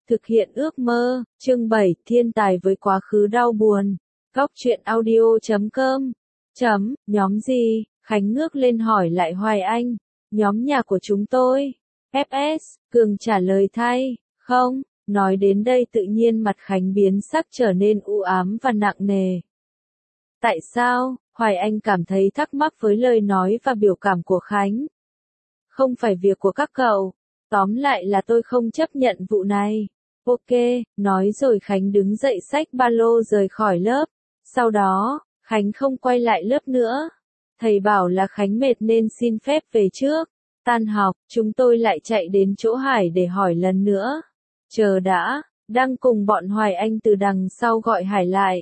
Thực hiện ước mơ, chương 7, thiên tài với quá khứ đau buồn. Góc truyện audio.com. Nhóm gì? Khánh ngước lên hỏi lại Hoài Anh. Nhóm nhà của chúng tôi. FS, Cường trả lời thay. Không, nói đến đây tự nhiên mặt Khánh biến sắc trở nên u ám và nặng nề. Tại sao? Hoài Anh cảm thấy thắc mắc với lời nói và biểu cảm của Khánh. Không phải việc của các cậu. Tóm lại là tôi không chấp nhận vụ này. Ok, nói rồi Khánh đứng dậy xách ba lô rời khỏi lớp. Sau đó, Khánh không quay lại lớp nữa. Thầy bảo là Khánh mệt nên xin phép về trước. Tan học, chúng tôi lại chạy đến chỗ Hải để hỏi lần nữa. Chờ đã, đang cùng bọn Hoài Anh từ đằng sau gọi Hải lại.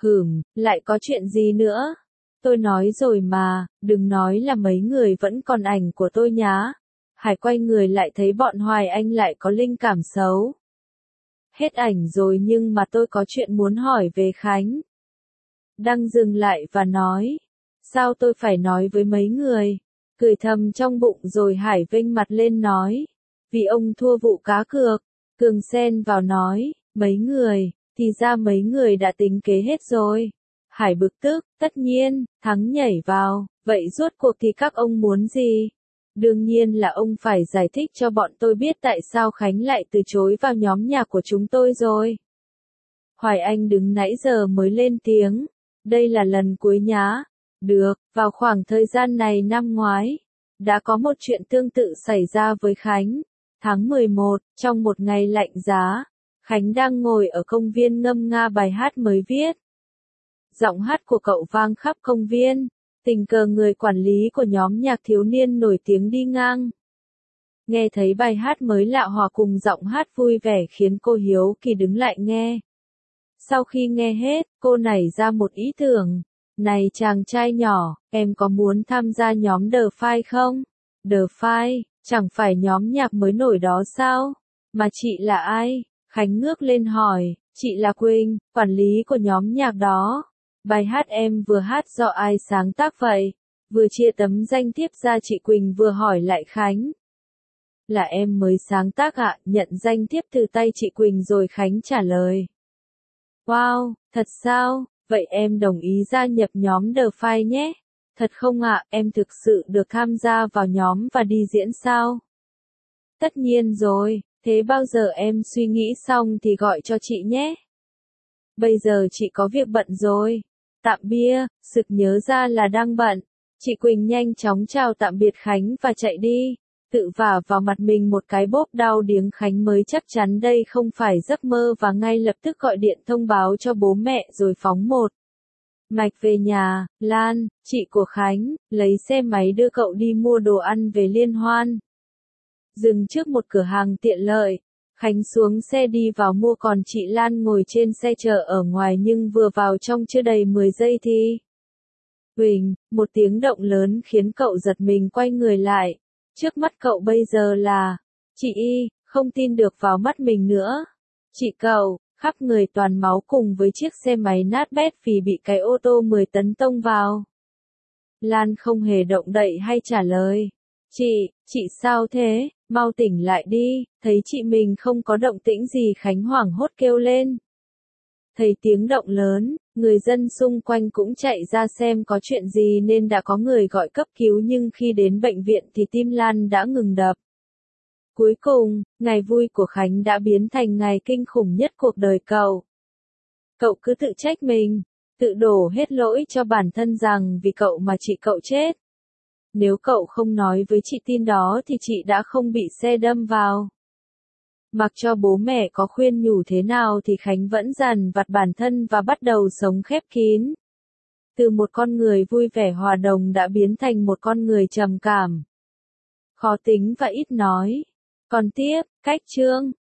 Lại có chuyện gì nữa? Tôi nói rồi mà, đừng nói là mấy người vẫn còn ảnh của tôi nhá. Hải quay người lại thấy bọn Hoài Anh lại có linh cảm xấu. Hết ảnh rồi nhưng mà tôi có chuyện muốn hỏi về Khánh. Đăng dừng lại và nói. Sao tôi phải nói với mấy người? Cười thầm trong bụng rồi Hải vênh mặt lên nói. Vì ông thua vụ cá cược. Cường xen vào nói. Mấy người, thì ra mấy người đã tính kế hết rồi. Hải bực tức, tất nhiên, Thắng nhảy vào. Vậy rốt cuộc thì các ông muốn gì? Đương nhiên là ông phải giải thích cho bọn tôi biết tại sao Khánh lại từ chối vào nhóm nhà của chúng tôi rồi. Hoài Anh đứng nãy giờ mới lên tiếng. Đây là lần cuối nhá. Được, vào khoảng thời gian này năm ngoái, đã có một chuyện tương tự xảy ra với Khánh. Tháng 11, trong một ngày lạnh giá, Khánh đang ngồi ở công viên ngâm nga bài hát mới viết. Giọng hát của cậu vang khắp công viên. Tình cờ người quản lý của nhóm nhạc thiếu niên nổi tiếng đi ngang. Nghe thấy bài hát mới lạ hòa cùng giọng hát vui vẻ khiến cô hiếu kỳ đứng lại nghe. Sau khi nghe hết, cô nảy ra một ý tưởng. Này chàng trai nhỏ, em có muốn tham gia nhóm The Five không? The Five, chẳng phải nhóm nhạc mới nổi đó sao? Mà chị là ai? Khánh ngước lên hỏi, chị là Quỳnh, quản lý của nhóm nhạc đó. Bài hát em vừa hát do ai sáng tác vậy? Vừa chia tấm danh thiếp ra chị Quỳnh vừa hỏi lại Khánh. Là em mới sáng tác ạ, nhận danh thiếp từ tay chị Quỳnh rồi Khánh trả lời. Wow, thật sao? Vậy em đồng ý gia nhập nhóm The Five nhé. Thật không ạ, em thực sự được tham gia vào nhóm và đi diễn sao? Tất nhiên rồi, thế bao giờ em suy nghĩ xong thì gọi cho chị nhé. Bây giờ chị có việc bận rồi. Tạm bia, sực nhớ ra là đang bận. Chị Quỳnh nhanh chóng chào tạm biệt Khánh và chạy đi. Tự vả vào mặt mình một cái bốp đau điếng. Khánh mới chắc chắn đây không phải giấc mơ và ngay lập tức gọi điện thông báo cho bố mẹ rồi phóng một mạch về nhà. Lan, chị của Khánh, lấy xe máy đưa cậu đi mua đồ ăn về liên hoan. Dừng trước một cửa hàng tiện lợi. Khánh xuống xe đi vào mua còn chị Lan ngồi trên xe chờ ở ngoài nhưng vừa vào trong chưa đầy 10 giây thì. Huỳnh, một tiếng động lớn khiến cậu giật mình quay người lại. Trước mắt cậu bây giờ là, chị Y, không tin được vào mắt mình nữa. Chị cậu, khắp người toàn máu cùng với chiếc xe máy nát bét vì bị cái ô tô 10 tấn tông vào. Lan không hề động đậy hay trả lời. Chị sao thế? Mau tỉnh lại đi, thấy chị mình không có động tĩnh gì. Khánh hoảng hốt kêu lên. Thấy tiếng động lớn, người dân xung quanh cũng chạy ra xem có chuyện gì nên đã có người gọi cấp cứu nhưng khi đến bệnh viện thì tim Lan đã ngừng đập. Cuối cùng, ngày vui của Khánh đã biến thành ngày kinh khủng nhất cuộc đời cậu. Cậu cứ tự trách mình, tự đổ hết lỗi cho bản thân rằng vì cậu mà chị cậu chết. Nếu cậu không nói với chị tin đó thì chị đã không bị xe đâm vào. Mặc cho bố mẹ có khuyên nhủ thế nào thì Khánh vẫn dằn vặt bản thân và bắt đầu sống khép kín. Từ một con người vui vẻ hòa đồng đã biến thành một con người trầm cảm, khó tính và ít nói. Còn tiếp, cách chương